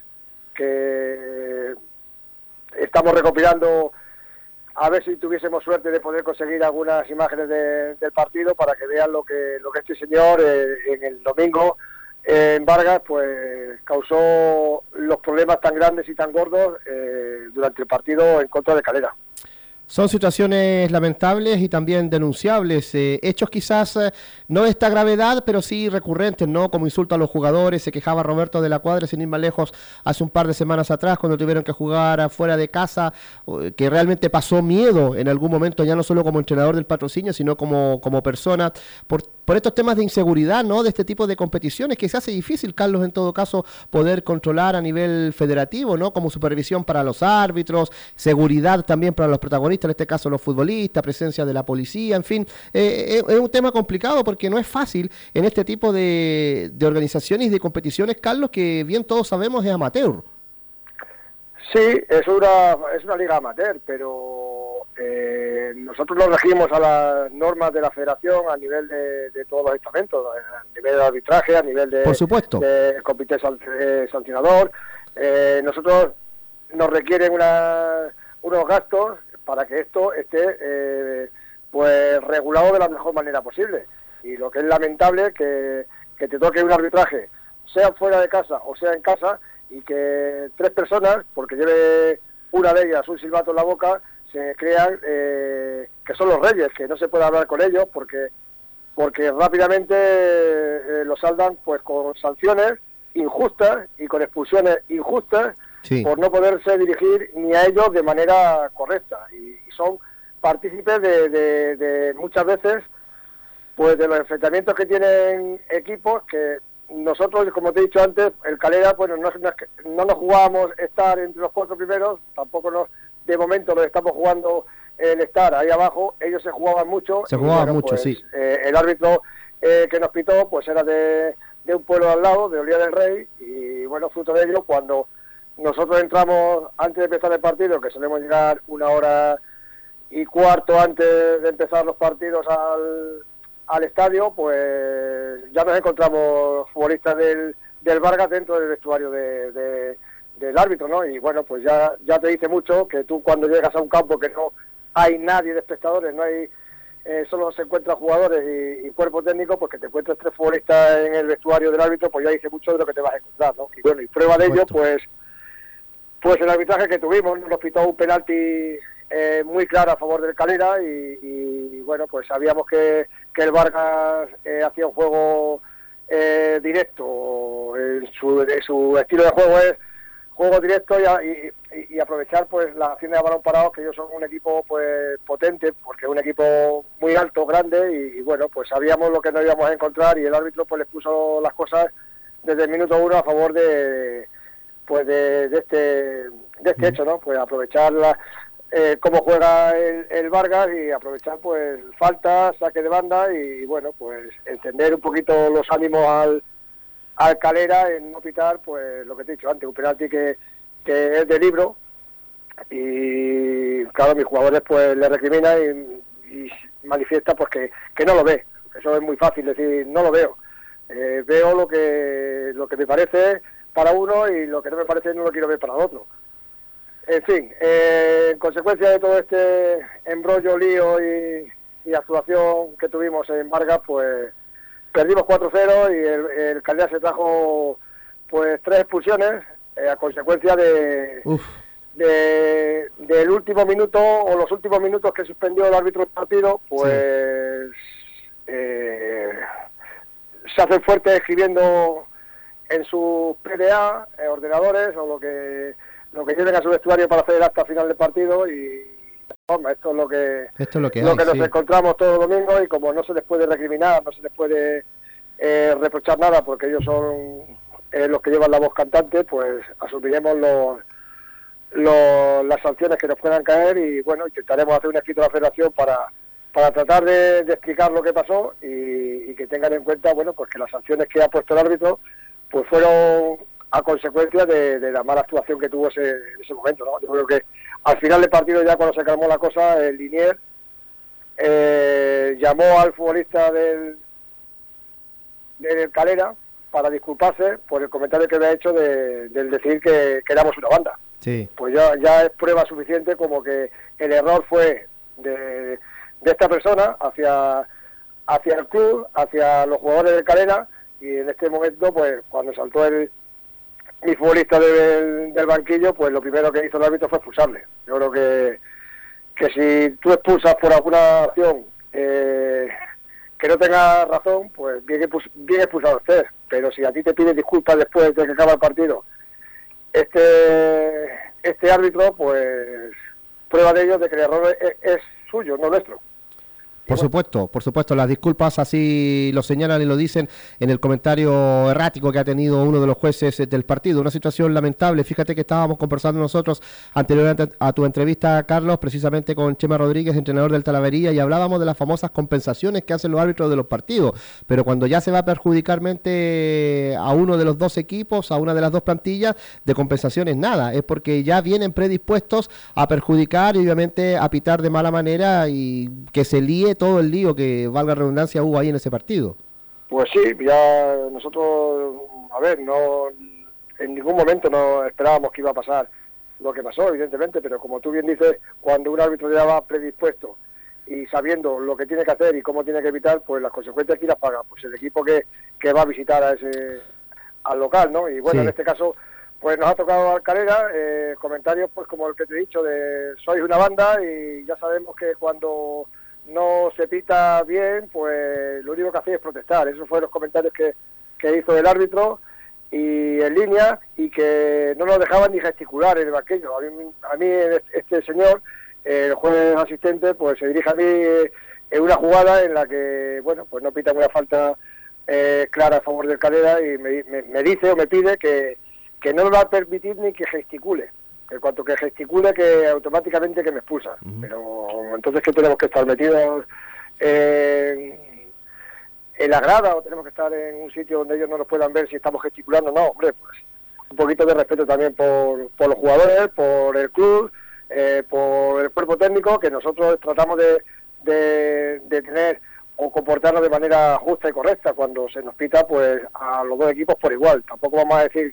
que estamos recopilando a ver si tuviésemos suerte de poder conseguir algunas imágenes del partido para que vean lo que este señor en el domingo en Vargas pues causó los problemas tan grandes y tan gordos durante el partido en contra de Calera. Son situaciones lamentables y también denunciables, hechos quizás no de esta gravedad, pero sí recurrentes, ¿no? Como insulto a los jugadores. Se quejaba Roberto de la Cuadra, sin ir más lejos, hace un par de semanas atrás, cuando tuvieron que jugar fuera de casa, que realmente pasó miedo en algún momento, ya no solo como entrenador del Patrocinio, sino como persona, por estos temas de inseguridad, ¿no? De este tipo de competiciones, que se hace difícil, Carlos, en todo caso, poder controlar a nivel federativo, ¿no? Como supervisión para los árbitros, seguridad también para los protagonistas, en este caso los futbolistas, presencia de la policía, en fin, es un tema complicado porque no es fácil en este tipo de organizaciones y de competiciones, Carlos, que bien todos sabemos es amateur. Sí, es una liga amateur, pero nosotros nos regimos a las normas de la federación a nivel de todos los estamentos, a nivel de arbitraje, a nivel de, por supuesto, de comité sancionador. Nosotros nos requieren unos gastos para que esto esté pues regulado de la mejor manera posible. Y lo que es lamentable que te toque un arbitraje, sea fuera de casa o sea en casa, y que tres personas, porque lleve una de ellas un silbato en la boca, se crean que son los reyes, que no se puede hablar con ellos porque rápidamente lo saldan pues con sanciones injustas y con expulsiones injustas, sí, por no poderse dirigir ni a ellos de manera correcta, y son partícipes de muchas veces pues de los enfrentamientos que tienen equipos que nosotros, como te he dicho antes, el Calera, bueno, no nos jugábamos estar entre los cuatro primeros, tampoco de momento nos estamos jugando el estar ahí abajo. Ellos se jugaban mucho. Pues, sí. El árbitro que nos pitó pues era de un pueblo al lado, de Olía del Rey, y bueno, fruto de ello, cuando nosotros entramos antes de empezar el partido, que solemos llegar 1h15 antes de empezar los partidos al estadio, pues ya nos encontramos futbolistas del Vargas dentro del vestuario del árbitro, ¿no? Y bueno, pues ya te dice mucho que tú cuando llegas a un campo que no hay nadie de espectadores, no hay solo se encuentran jugadores y cuerpo técnico, pues que te encuentres 3 futbolistas en el vestuario del árbitro, pues ya dice mucho de lo que te vas a encontrar, ¿no? Y bueno, y prueba de ello, pues el arbitraje que tuvimos, nos pitó un penalti muy claro a favor del Calera y bueno, pues sabíamos que el Vargas hacía un juego directo, su estilo de juego es juego directo y aprovechar pues las acciones de balón parado, que ellos son un equipo pues potente, porque es un equipo muy alto, grande y bueno, pues sabíamos lo que nos íbamos a encontrar y el árbitro pues les puso las cosas desde el minuto 1 a favor de este hecho, ¿no? Pues aprovechar cómo juega el Vargas y aprovechar pues falta, saque de banda y bueno, pues encender un poquito los ánimos al Calera en no pitar, pues lo que te he dicho antes, un penalti que es de libro y claro, mis jugadores pues le recriminan y manifiesta pues que no lo ve. Eso es muy fácil decir, no lo veo. Veo lo que me parece para uno y lo que no me parece no lo quiero ver para otro. En fin, en consecuencia de todo este embrollo, lío y actuación que tuvimos en Vargas, pues perdimos 4-0 y el Calera se trajo pues 3 expulsiones a consecuencia del último minuto o los últimos minutos que suspendió el árbitro del partido, pues se hacen fuertes escribiendo en sus PDA, ordenadores o lo que lleven a su vestuario para hacer el acta final del partido y esto es lo que nos encontramos todos los domingos y como no se les puede recriminar, no se les puede reprochar nada porque ellos son los que llevan la voz cantante, pues asumiremos las sanciones que nos puedan caer y bueno, intentaremos hacer un escrito a la Federación para tratar de explicar lo que pasó y que tengan en cuenta, bueno, pues que las sanciones que ha puesto el árbitro pues fueron a consecuencia de la mala actuación que tuvo en ese momento, ¿no? Yo creo que al final del partido, ya cuando se calmó la cosa, el Linier llamó al futbolista del Calera para disculparse por el comentario que había hecho del decir que éramos una banda. Sí. Pues ya es prueba suficiente como que el error fue de esta persona hacia el club, hacia los jugadores del Calera, y en este momento, pues cuando saltó mi futbolista del banquillo, pues lo primero que hizo el árbitro fue expulsarle. Yo creo que si tú expulsas por alguna acción que no tenga razón, pues bien expulsado usted. Pero si a ti te pide disculpas después de que acaba el partido este árbitro, pues prueba de ello de que el error es suyo, no nuestro. Por supuesto, las disculpas así lo señalan y lo dicen en el comentario errático que ha tenido uno de los jueces del partido. Una situación lamentable. Fíjate que estábamos conversando nosotros anteriormente a tu entrevista, Carlos, precisamente con Chema Rodríguez, entrenador del Talavería, y hablábamos de las famosas compensaciones que hacen los árbitros de los partidos. Pero cuando ya se va a perjudicarmente a uno de los dos equipos, a una de las dos plantillas, de compensaciones nada. Es porque ya vienen predispuestos a perjudicar y obviamente a pitar de mala manera y que se líe todo el lío que, valga redundancia, hubo ahí en ese partido. Pues sí, ya nosotros, no en ningún momento no esperábamos que iba a pasar lo que pasó, evidentemente, pero como tú bien dices, cuando un árbitro ya va predispuesto y sabiendo lo que tiene que hacer y cómo tiene que evitar, pues las consecuencias aquí las paga pues el equipo que va a visitar al local, ¿no? Y bueno, sí. En este caso, pues nos ha tocado al Calera, comentarios pues como el que te he dicho de sois una banda y ya sabemos que cuando no se pita bien, pues lo único que hace es protestar. Esos fueron los comentarios que hizo el árbitro y en línea, y que no nos dejaban ni gesticular en el banquillo. A mí este señor, el juez asistente, pues se dirige a mí en una jugada en la que, bueno, pues no pita una falta clara a favor del Calera y me dice o me pide que no me va a permitir ni que gesticule. En cuanto que gesticule, que automáticamente que me expulsa. Pero entonces, ¿qué tenemos que estar metidos en la grada o tenemos que estar en un sitio donde ellos no nos puedan ver si estamos gesticulando? No, hombre, pues un poquito de respeto también por los jugadores, por el club, por el cuerpo técnico, que nosotros tratamos de tener o comportarnos de manera justa y correcta cuando se nos pita pues a los dos equipos por igual. Tampoco vamos a decir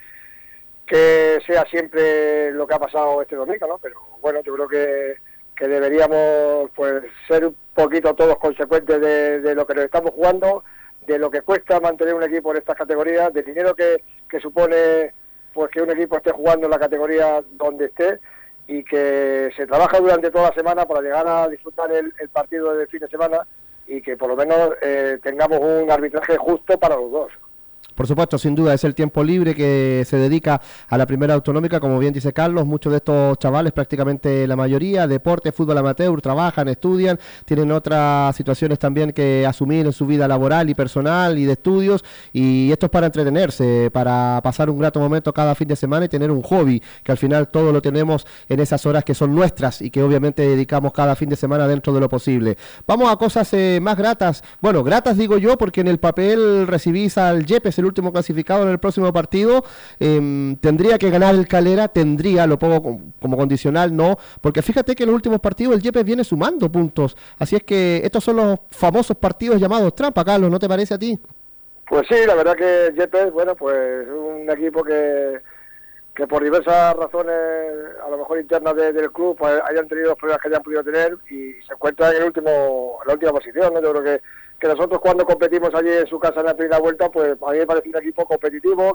que sea siempre lo que ha pasado este domingo, ¿no? Pero bueno, yo creo que deberíamos pues ser un poquito todos consecuentes de lo que nos estamos jugando, de lo que cuesta mantener un equipo en estas categorías, del dinero que supone pues que un equipo esté jugando en la categoría donde esté, y que se trabaja durante toda la semana para llegar a disfrutar el partido del fin de semana, y que por lo menos tengamos un arbitraje justo para los dos. Por supuesto, sin duda, es el tiempo libre que se dedica a la primera autonómica, como bien dice Carlos. Muchos de estos chavales, prácticamente la mayoría, deporte, fútbol amateur, trabajan, estudian, tienen otras situaciones también que asumir en su vida laboral y personal y de estudios, y esto es para entretenerse, para pasar un grato momento cada fin de semana y tener un hobby, que al final todo lo tenemos en esas horas que son nuestras y que obviamente dedicamos cada fin de semana dentro de lo posible. Vamos a cosas más gratas. Bueno, gratas digo yo, porque en el papel recibís al Yepes, el último clasificado en el próximo partido. Tendría que ganar el Calera, lo pongo como condicional, no, porque fíjate que en los últimos partidos el Yepes viene sumando puntos, así es que estos son los famosos partidos llamados trampa, Carlos, ¿no te parece a ti? Pues sí, la verdad que Yepes, bueno, pues un equipo que por diversas razones, a lo mejor internas del club, pues hayan tenido los problemas que hayan podido tener, y se encuentra en la última posición, ¿no? Yo creo que nosotros cuando competimos allí en su casa en la primera vuelta, pues a mí me parece un equipo competitivo,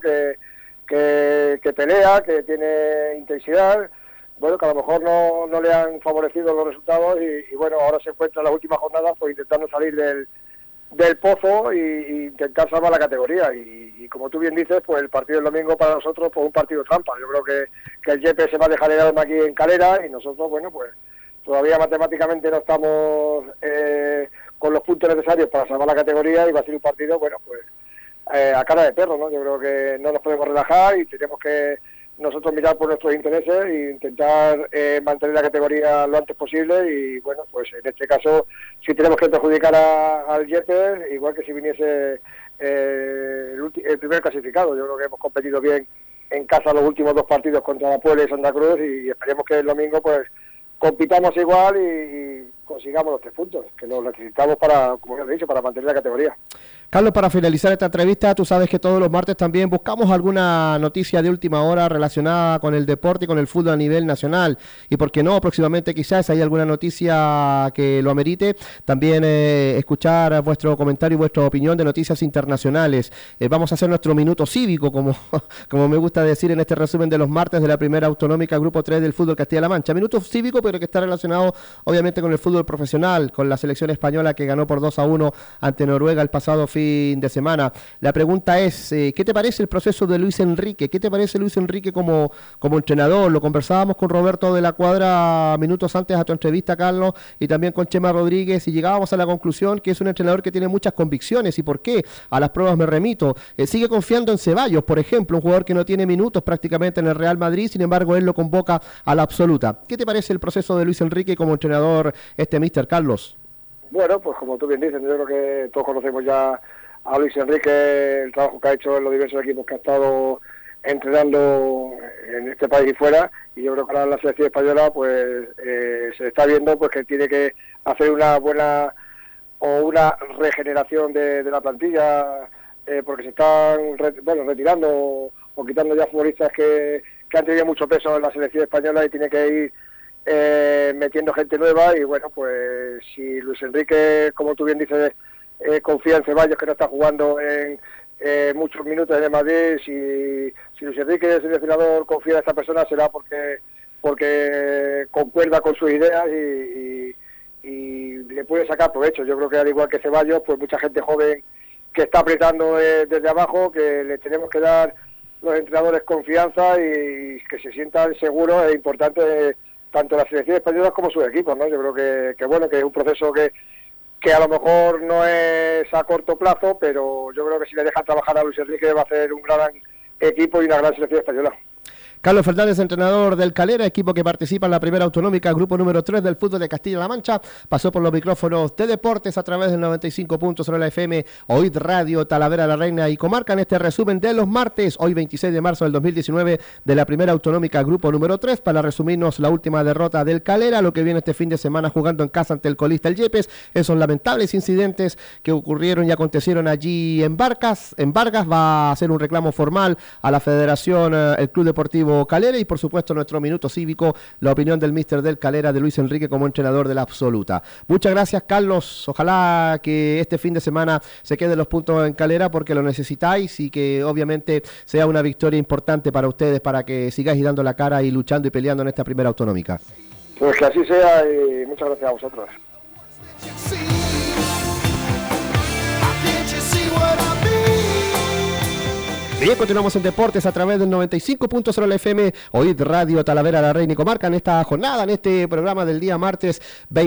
que pelea, que tiene intensidad, bueno, que a lo mejor no le han favorecido los resultados, y bueno, ahora se encuentra en las últimas jornadas pues intentando salir del pozo y intentar salvar la categoría, y como tú bien dices, pues el partido del domingo para nosotros pues un partido trampa. Yo creo que el Yepes se va a dejar el alma aquí en Calera, y nosotros, bueno, pues todavía matemáticamente no estamos con los puntos necesarios para salvar la categoría, y va a ser un partido, bueno, pues a cara de perro, ¿no? Yo creo que no nos podemos relajar y tenemos que nosotros mirar por nuestros intereses e intentar mantener la categoría lo antes posible, y bueno, pues en este caso si tenemos que perjudicar al Yepes, igual que si viniese el primer clasificado. Yo creo que hemos competido bien en casa los últimos dos partidos contra la Puebla y Santa Cruz, y esperemos que el domingo pues compitamos igual y consigamos los 3 puntos, que los necesitamos para, como ya he dicho, para mantener la categoría. Carlos, para finalizar esta entrevista, tú sabes que todos los martes también buscamos alguna noticia de última hora relacionada con el deporte y con el fútbol a nivel nacional, y por qué no, próximamente quizás hay alguna noticia que lo amerite, también escuchar vuestro comentario y vuestra opinión de noticias internacionales. Vamos a hacer nuestro minuto cívico, como me gusta decir en este resumen de los martes de la primera autonómica Grupo 3 del fútbol Castilla-La Mancha. Minuto cívico, pero que está relacionado obviamente con el fútbol profesional, con la selección española que ganó por 2-1 ante Noruega el pasado fin de semana. La pregunta es, ¿qué te parece el proceso de Luis Enrique? ¿Qué te parece Luis Enrique como entrenador? Lo conversábamos con Roberto de la Cuadra minutos antes a tu entrevista, Carlos, y también con Chema Rodríguez, y llegábamos a la conclusión que es un entrenador que tiene muchas convicciones. ¿Y por qué? A las pruebas me remito. Sigue confiando en Ceballos, por ejemplo, un jugador que no tiene minutos prácticamente en el Real Madrid, sin embargo él lo convoca a la absoluta. ¿Qué te parece el proceso de Luis Enrique como entrenador, Mister Carlos? Bueno, pues como tú bien dices, yo creo que todos conocemos ya a Luis Enrique, el trabajo que ha hecho en los diversos equipos que ha estado entrenando en este país y fuera, y yo creo que ahora en la selección española pues se está viendo pues que tiene que hacer una buena o una regeneración de la plantilla, porque se están retirando o quitando ya futbolistas que han tenido mucho peso en la selección española, y tiene que ir metiendo gente nueva. Y bueno, pues si Luis Enrique, como tú bien dices, confía en Ceballos, que no está jugando en muchos minutos en el Madrid, si Luis Enrique, el seleccionador, confía en esta persona, será porque concuerda con sus ideas y le puede sacar provecho. Yo creo que al igual que Ceballos, pues mucha gente joven que está apretando desde abajo, que le tenemos que dar los entrenadores confianza y que se sientan seguros. Es importante tanto la selección española como sus equipos, ¿no? Yo creo que bueno, que es un proceso que a lo mejor no es a corto plazo, pero yo creo que si le dejan trabajar a Luis Enrique va a hacer un gran equipo y una gran selección española. Carlos Fernández, entrenador del Calera, equipo que participa en la primera autonómica, grupo número 3 del fútbol de Castilla-La Mancha, pasó por los micrófonos de Deportes a través del 95.0 la FM, OID Radio, Talavera la Reina y Comarca, en este resumen de los martes, hoy 26 de marzo del 2019, de la primera autonómica, grupo número 3, para resumirnos la última derrota del Calera, lo que viene este fin de semana jugando en casa ante el colista el Yepes, esos lamentables incidentes que ocurrieron y acontecieron allí en Vargas. Va a hacer un reclamo formal a la Federación, el Club Deportivo Calera, y por supuesto nuestro minuto cívico, la opinión del míster del Calera, de Luis Enrique, como entrenador de la absoluta. Muchas gracias, Carlos. Ojalá que este fin de semana se queden los puntos en Calera, porque lo necesitáis, y que obviamente sea una victoria importante para ustedes, para que sigáis dando la cara y luchando y peleando en esta primera autonómica. Pues que así sea, y muchas gracias a vosotros. Bien, continuamos en Deportes a través del 95.0 la FM, OID Radio, Talavera la Reina y Comarca, en esta jornada, en este programa del día martes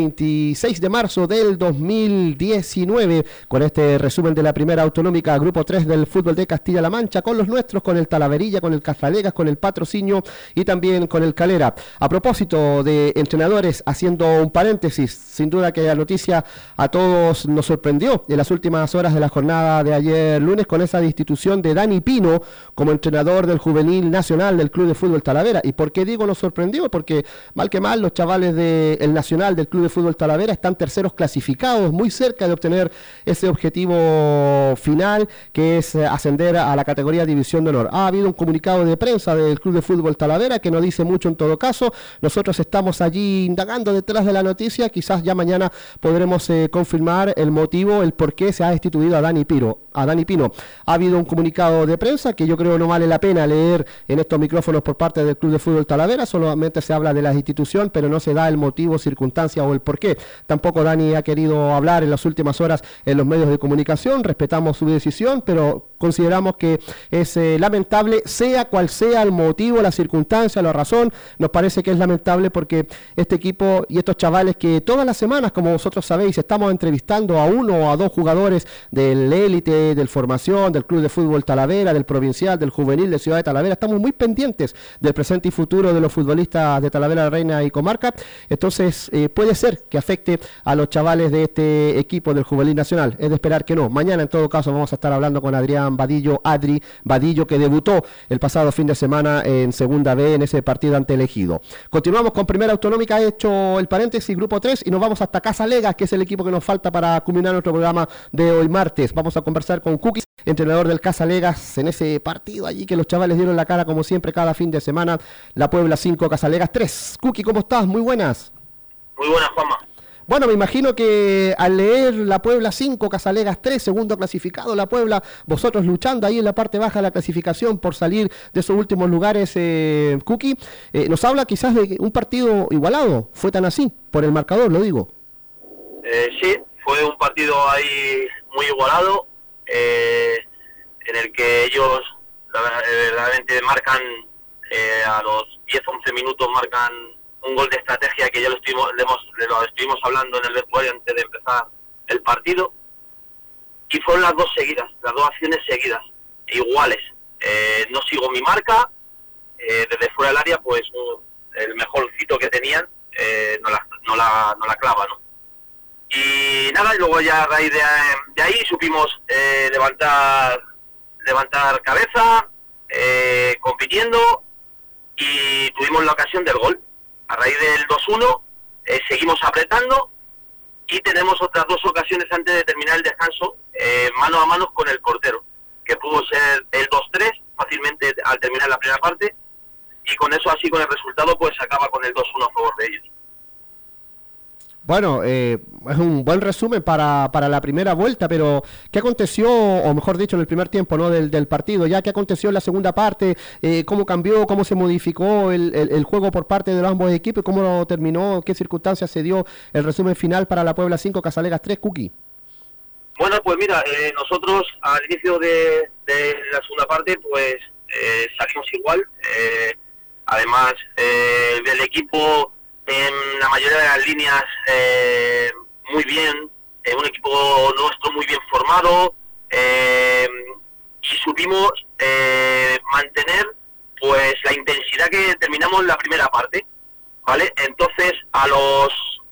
26 de marzo del 2019, con este resumen de la primera autonómica, grupo 3 del fútbol de Castilla-La Mancha, con los nuestros, con el Talaverilla, con el Cazalegas, con el Patrocinio y también con el Calera. A propósito de entrenadores, haciendo un paréntesis, sin duda que la noticia a todos nos sorprendió en las últimas horas de la jornada de ayer lunes, con esa destitución de Dani Pino como entrenador del juvenil nacional del Club de Fútbol Talavera. ¿Y por qué digo nos sorprendió? Porque mal que mal los chavales del nacional del Club de Fútbol Talavera están terceros clasificados, muy cerca de obtener ese objetivo final, que es ascender a la categoría División de Honor. Ha habido un comunicado de prensa del Club de Fútbol Talavera que no dice mucho en todo caso. Nosotros estamos allí indagando detrás de la noticia, quizás ya mañana podremos confirmar el motivo, el por qué se ha destituido a Dani Pino. Ha habido un comunicado de prensa que yo creo no vale la pena leer en estos micrófonos por parte del Club de Fútbol Talavera, solamente se habla de la institución, pero no se da el motivo, circunstancia o el porqué. Tampoco Dani ha querido hablar en las últimas horas en los medios de comunicación, respetamos su decisión, pero consideramos que es lamentable, sea cual sea el motivo, la circunstancia, la razón, nos parece que es lamentable, porque este equipo y estos chavales que todas las semanas, como vosotros sabéis, estamos entrevistando a uno o a dos jugadores del élite, del formación, del Club de Fútbol Talavera, del provincial, del juvenil de Ciudad de Talavera, estamos muy pendientes del presente y futuro de los futbolistas de Talavera, Reina y Comarca. Entonces puede ser que afecte a los chavales de este equipo del juvenil nacional, es de esperar que no. Mañana en todo caso vamos a estar hablando con Adri Vadillo, que debutó el pasado fin de semana en Segunda B en ese partido ante el Ejido. Continuamos con primera autonómica, he hecho el paréntesis, grupo 3, y nos vamos hasta Cazalegas, que es el equipo que nos falta para culminar nuestro programa de hoy martes. Vamos a conversar con Cookie, entrenador del Cazalegas, en ese partido allí que los chavales dieron la cara como siempre cada fin de semana. La Puebla 5, Cazalegas 3. Cookie, ¿cómo estás? Muy buenas. Muy buenas, Juanma. Bueno, me imagino que al leer la Puebla 5, Cazalegas 3, segundo clasificado, la Puebla, vosotros luchando ahí en la parte baja de la clasificación por salir de esos últimos lugares, Cookie, nos habla quizás de un partido igualado. ¿Fue tan así? Por el marcador, lo digo. Sí, fue un partido ahí muy igualado, en el que ellos verdaderamente marcan a los 10-11 minutos, marcan un gol de estrategia que ya lo estuvimos hablando en el vestuario antes de empezar el partido, y fueron las dos acciones seguidas, iguales. No sigo mi marca, desde fuera del área, pues el mejor cito que tenían no la clava, ¿no? Y nada, y luego ya a raíz de ahí supimos levantar cabeza, compitiendo, y tuvimos la ocasión del gol. A raíz del 2-1 seguimos apretando, y tenemos otras dos ocasiones antes de terminar el descanso, mano a mano con el portero, que pudo ser el 2-3 fácilmente al terminar la primera parte, y con eso, así con el resultado, pues acaba con el 2-1 a favor de ellos. Bueno, es un buen resumen para la primera vuelta, pero ¿qué aconteció, o mejor dicho, en el primer tiempo, ¿no?, del partido? ¿Ya qué aconteció en la segunda parte? ¿Cómo cambió, cómo se modificó el juego por parte de los ambos equipos? ¿Cómo terminó? ¿Qué circunstancias se dio el resumen final para la Puebla 5, Cazalegas 3, Cookie? Bueno, pues mira, nosotros al inicio de la segunda parte, pues salimos igual. Además, el equipo en la mayoría de las líneas muy bien, un equipo nuestro muy bien formado, y supimos mantener pues la intensidad que terminamos la primera parte, ¿vale? Entonces a los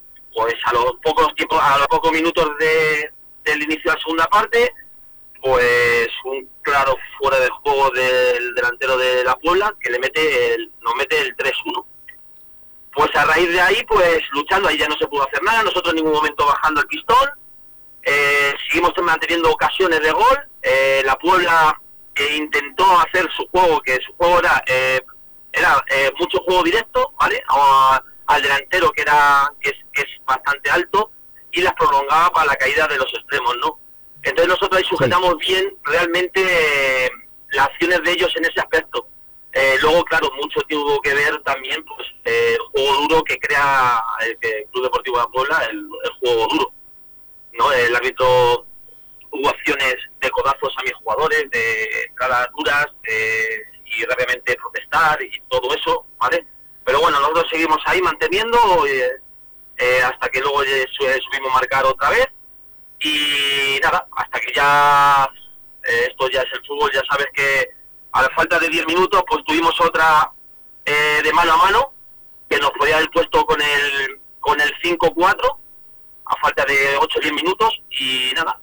pocos minutos del inicio de la segunda parte, pues un claro fuera de juego del delantero de la Puebla que nos mete el 3-1. Pues a raíz de ahí, pues luchando, ahí ya no se pudo hacer nada, nosotros en ningún momento bajando el pistón, seguimos manteniendo ocasiones de gol, la Puebla intentó hacer su juego, que su juego era mucho juego directo, ¿vale? Al delantero que es bastante alto, y las prolongaba para la caída de los extremos, ¿no? Entonces nosotros ahí sujetamos bien realmente las acciones de ellos en ese aspecto. Luego, claro, mucho tuvo que ver también pues el juego duro que crea el Club Deportivo de la Puebla, el juego duro, ¿no? El árbitro hubo acciones de codazos a mis jugadores, de caras duras, y rápidamente protestar y todo eso, ¿vale? Pero bueno, nosotros seguimos ahí manteniendo hasta que luego subimos marcar otra vez. Y nada, hasta que ya esto ya es el fútbol, ya sabes que a la falta de 10 minutos pues tuvimos otra de mano a mano que nos podía haber puesto con el 5-4 a falta de 8 o 10 minutos, y nada,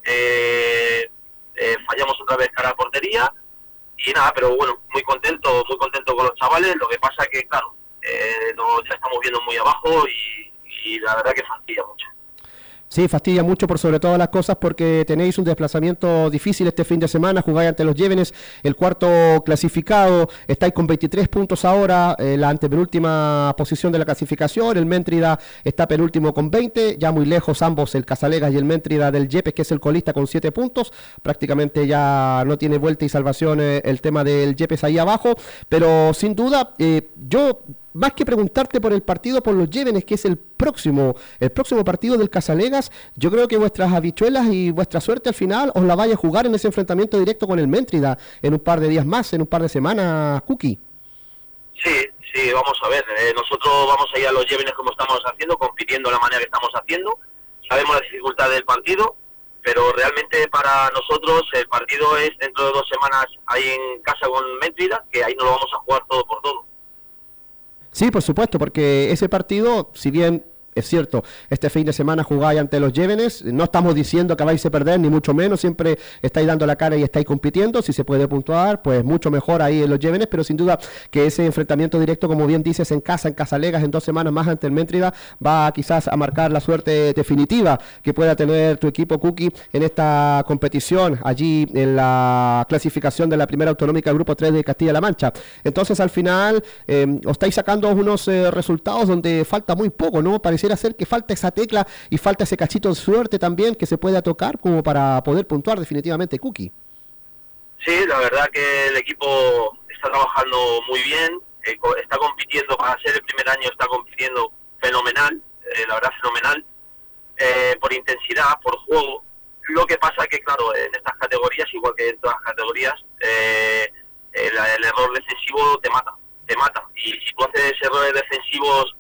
fallamos otra vez cara a portería y nada, pero bueno, muy contento con los chavales. Lo que pasa que claro, ya estamos viendo muy abajo y la verdad que fastidia mucho. Sí, fastidia mucho por sobre todas las cosas porque tenéis un desplazamiento difícil este fin de semana, jugáis ante los Llévenes, el cuarto clasificado, estáis con 23 puntos ahora, la antepenúltima posición de la clasificación, el Méntrida está penúltimo con 20, ya muy lejos ambos, el Casalegas y el Méntrida del Yepes, que es el colista con 7 puntos, prácticamente ya no tiene vuelta y salvación el tema del Yepes ahí abajo, pero sin duda, yo... Más que preguntarte por el partido por los Llévenes, que es el próximo partido del Casalegas, yo creo que vuestras habichuelas y vuestra suerte al final os la vaya a jugar en ese enfrentamiento directo con el Méntrida en un par de días más, en un par de semanas, Cookie. Sí, vamos a ver. Nosotros vamos a ir a los Llévenes como estamos haciendo, compitiendo de la manera que estamos haciendo. Sabemos la dificultad del partido, pero realmente para nosotros el partido es dentro de 2 semanas ahí en casa con Méntrida, que ahí nos lo vamos a jugar todo por todo. Sí, por supuesto, porque ese partido, si bien es cierto, este fin de semana jugáis ante los Llévenes, no estamos diciendo que vais a perder, ni mucho menos, siempre estáis dando la cara y estáis compitiendo, si se puede puntuar, pues mucho mejor ahí en los Llévenes, pero sin duda que ese enfrentamiento directo, como bien dices, en casa, en Casalegas, en 2 semanas más ante el Méntrida, va quizás a marcar la suerte definitiva que pueda tener tu equipo, Cookie, en esta competición, allí en la clasificación de la primera autonómica Grupo 3 de Castilla-La Mancha. Entonces, al final, os estáis sacando unos resultados donde falta muy poco, ¿no? Pareciera ser que falta esa tecla y falta ese cachito de suerte también que se pueda tocar como para poder puntuar definitivamente, Cookie. Sí, la verdad que el equipo está trabajando muy bien, está compitiendo, para ser el primer año está compitiendo fenomenal, la verdad fenomenal, por intensidad, por juego. Lo que pasa que claro, en estas categorías, igual que en todas las categorías, el error defensivo te mata, y si tú haces errores defensivos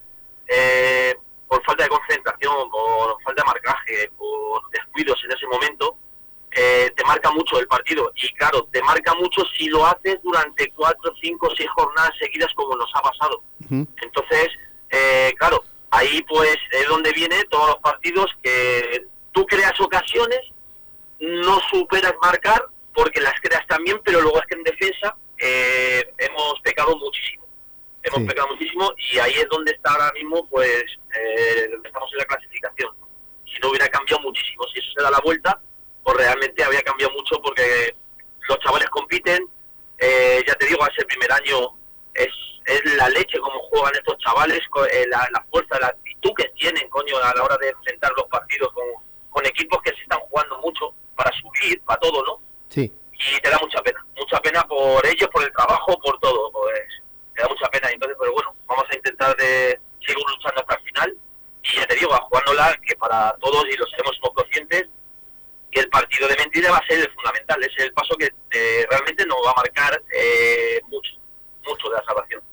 por falta de concentración, por falta de marcaje, por descuidos en ese momento, te marca mucho el partido. Y claro, te marca mucho si lo haces durante 4, 5, 6 jornadas seguidas como nos ha pasado. Uh-huh. Entonces, claro, ahí pues es donde viene todos los partidos que tú creas ocasiones, no superas marcar porque las creas también, pero luego es que en defensa hemos pecado muchísimo. Hemos pecado muchísimo y ahí es donde está ahora mismo, pues, estamos en la clasificación. Si no hubiera cambiado muchísimo, si eso se da la vuelta, pues realmente habría cambiado mucho porque los chavales compiten, ya te digo, ese primer año es la leche como juegan estos chavales, la fuerza, la actitud que tienen, coño, a la hora de enfrentar los partidos con equipos que se están jugando mucho para subir, para todo, ¿no? Sí. Y te da mucha pena por ellos, por el trabajo, por todo, pues te da mucha pena. Entonces, pero bueno, vamos a intentar de seguir luchando hasta el final y ya te digo, jugándola, que para todos, y lo sabemos, somos conscientes, que el partido de Méntrida va a ser el fundamental, es el paso que realmente nos va a marcar mucho de la salvación.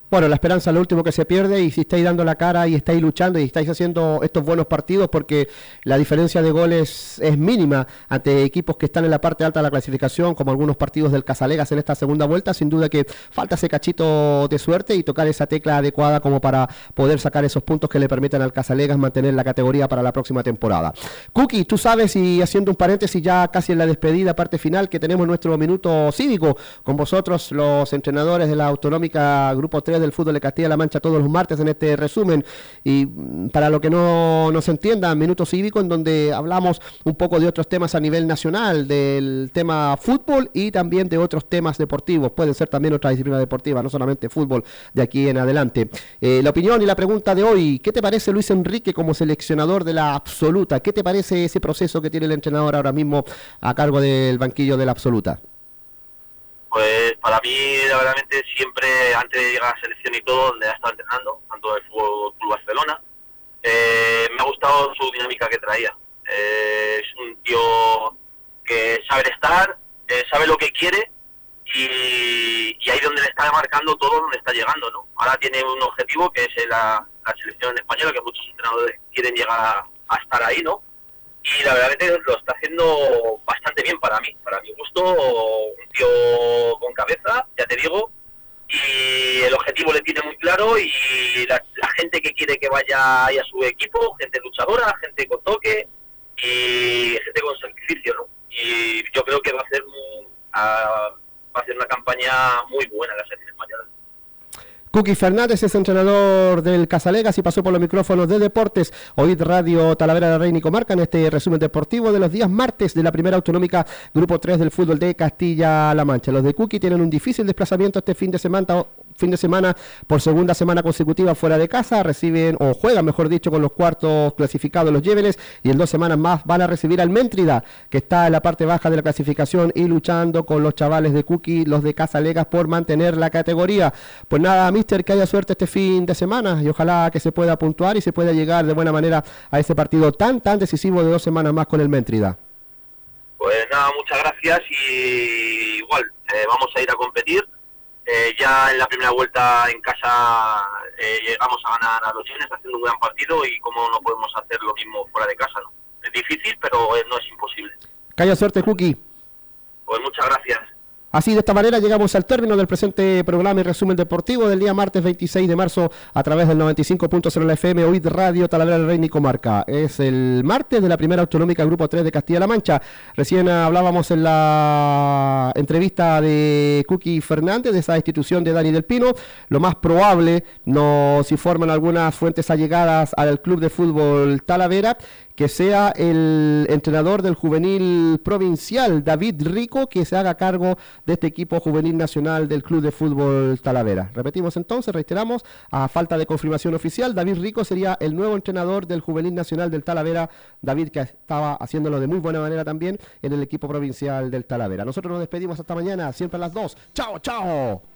Bueno, la esperanza es lo último que se pierde, y si estáis dando la cara y estáis luchando y estáis haciendo estos buenos partidos, porque la diferencia de goles es mínima ante equipos que están en la parte alta de la clasificación, como algunos partidos del Casalegas en esta segunda vuelta, sin duda que falta ese cachito de suerte y tocar esa tecla adecuada como para poder sacar esos puntos que le permitan al Casalegas mantener la categoría para la próxima temporada. Cookie, tú sabes, y haciendo un paréntesis ya casi en la despedida, parte final, que tenemos nuestro minuto cívico con vosotros, los entrenadores de la Autonómica Grupo 3 del fútbol de Castilla-La Mancha, todos los martes en este resumen. Y para lo que no se entienda, minuto cívico en donde hablamos un poco de otros temas a nivel nacional, del tema fútbol y también de otros temas deportivos. Pueden ser también otra disciplina deportiva, no solamente fútbol de aquí en adelante. La opinión y la pregunta de hoy: ¿qué te parece Luis Enrique como seleccionador de la Absoluta? ¿Qué te parece ese proceso que tiene el entrenador ahora mismo a cargo del banquillo de la Absoluta? Pues para mí, verdaderamente, siempre antes de llegar a la selección y todo, donde ha estado entrenando, tanto del Fútbol Club Barcelona, me ha gustado su dinámica que traía. Es un tío que sabe estar, sabe lo que quiere, y ahí donde le está marcando todo, donde está llegando, ¿no? Ahora tiene un objetivo que es la selección española, que muchos entrenadores quieren llegar a estar ahí, ¿no? Y la verdad es que lo está haciendo bastante bien para mí, para mi gusto, un tío con cabeza, ya te digo, y el objetivo le tiene muy claro, y la gente que quiere que vaya ahí a su equipo, gente luchadora, gente con toque y gente con sacrificio, ¿no? Y yo creo que va a ser una campaña muy buena la selección española. Cookie Fernández es entrenador del Casalegas y pasó por los micrófonos de Deportes, Oíd Radio Talavera de la Reina y Comarca, en este resumen deportivo de los días martes de la primera autonómica Grupo 3 del fútbol de Castilla-La Mancha. Los de Cookie tienen un difícil desplazamiento este fin de semana por segunda semana consecutiva fuera de casa. Reciben, o juegan mejor dicho, con los cuartos clasificados los Llévenes, y en 2 semanas más van a recibir al Méntrida, que está en la parte baja de la clasificación y luchando con los chavales de Cookie, los de Casalegas, por mantener la categoría. Pues nada, que haya suerte este fin de semana y ojalá que se pueda puntuar y se pueda llegar de buena manera a ese partido tan decisivo de 2 semanas más con el Méntrida. Pues nada, muchas gracias, y igual vamos a ir a competir. Ya en la primera vuelta en casa llegamos a ganar a los Llévenes haciendo un gran partido, y cómo no podemos hacer lo mismo fuera de casa, ¿no? Es difícil, pero no es imposible. Que haya suerte, Cookie. Pues muchas gracias. Así, de esta manera, llegamos al término del presente programa y resumen deportivo del día martes 26 de marzo a través del 95.0 de la FM, Oíd Radio Talavera de la Reina y Comarca. Es el martes de la primera autonómica Grupo 3 de Castilla-La Mancha. Recién hablábamos en la entrevista de Cookie Fernández de esa institución de Dani del Pino. Lo más probable, nos informan algunas fuentes allegadas al Club de Fútbol Talavera, que sea el entrenador del juvenil provincial, David Rico, que se haga cargo de este equipo juvenil nacional del Club de Fútbol Talavera. Repetimos entonces, reiteramos, a falta de confirmación oficial, David Rico sería el nuevo entrenador del juvenil nacional del Talavera. David, que estaba haciéndolo de muy buena manera también en el equipo provincial del Talavera. Nosotros nos despedimos hasta mañana, siempre a las 2. ¡Chao, chao!